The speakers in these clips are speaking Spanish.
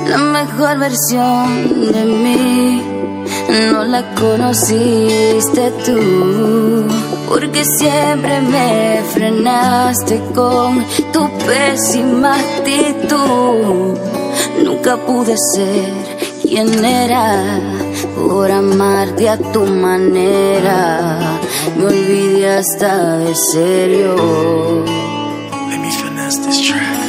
La mejor versión de mí no la conociste tú, porque siempre me frenaste con tu pésima actitud. Nunca pude ser quien era por amarte a tu manera. Me olvidé hasta de serio. Let me finesse this track.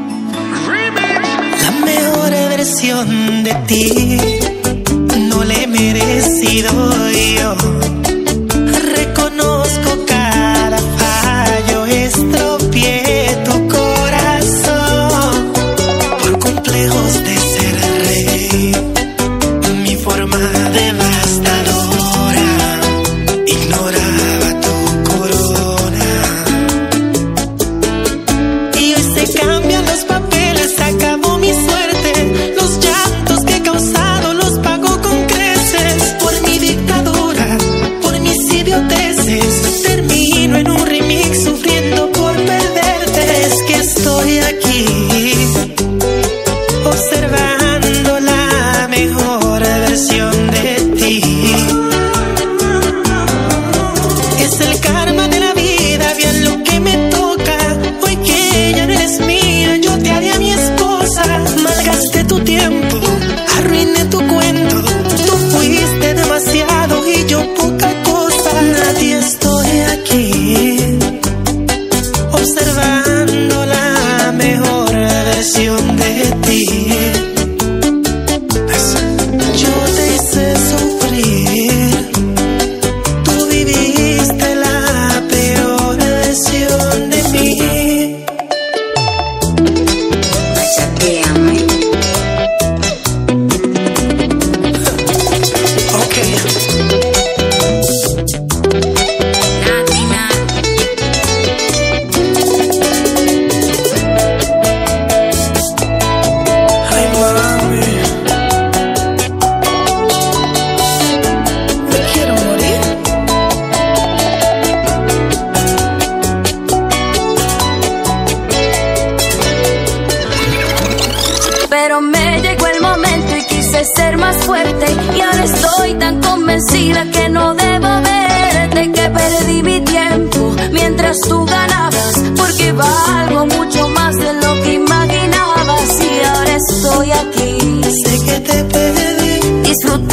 La mejor versión de ti no la he merecido yo. Reconozco cada fallo, estropeé tu corazón por complejos de ser rey. Mi forma devastadora ignoraba tu corona. Y hoy se cambian los papeles, acabó mi suerte. Los llantos que he causado los pago con creces. Por mi dictadura, por mis idioteces, termino en un remix sufriendo por perderte. Es que estoy aquí observando la mejor versión de ti. Es el karma de la vida, bien lo que me toca. Hoy que ya no eres mía, yo te haré a mi esposa. Malgasté tu tiempo, arruiné tu cuento. Tú fuiste demasiado y yo poca cosa. Nadie estoy aquí observando la mejor versión de ti. Yo te hice sufrir, tú viviste la peor versión de mí. Chateame. Okay. Latina. Ay, mami, me quiero morir. Pero me llegó el momento y quise ser más fuerte, y ahora estoy tan convencida que no debo verte, que perdí mi tiempo mientras tú ganabas, porque valgo mucho más de lo que imaginabas. Y ahora estoy aquí Sé que te perdí. disfrutando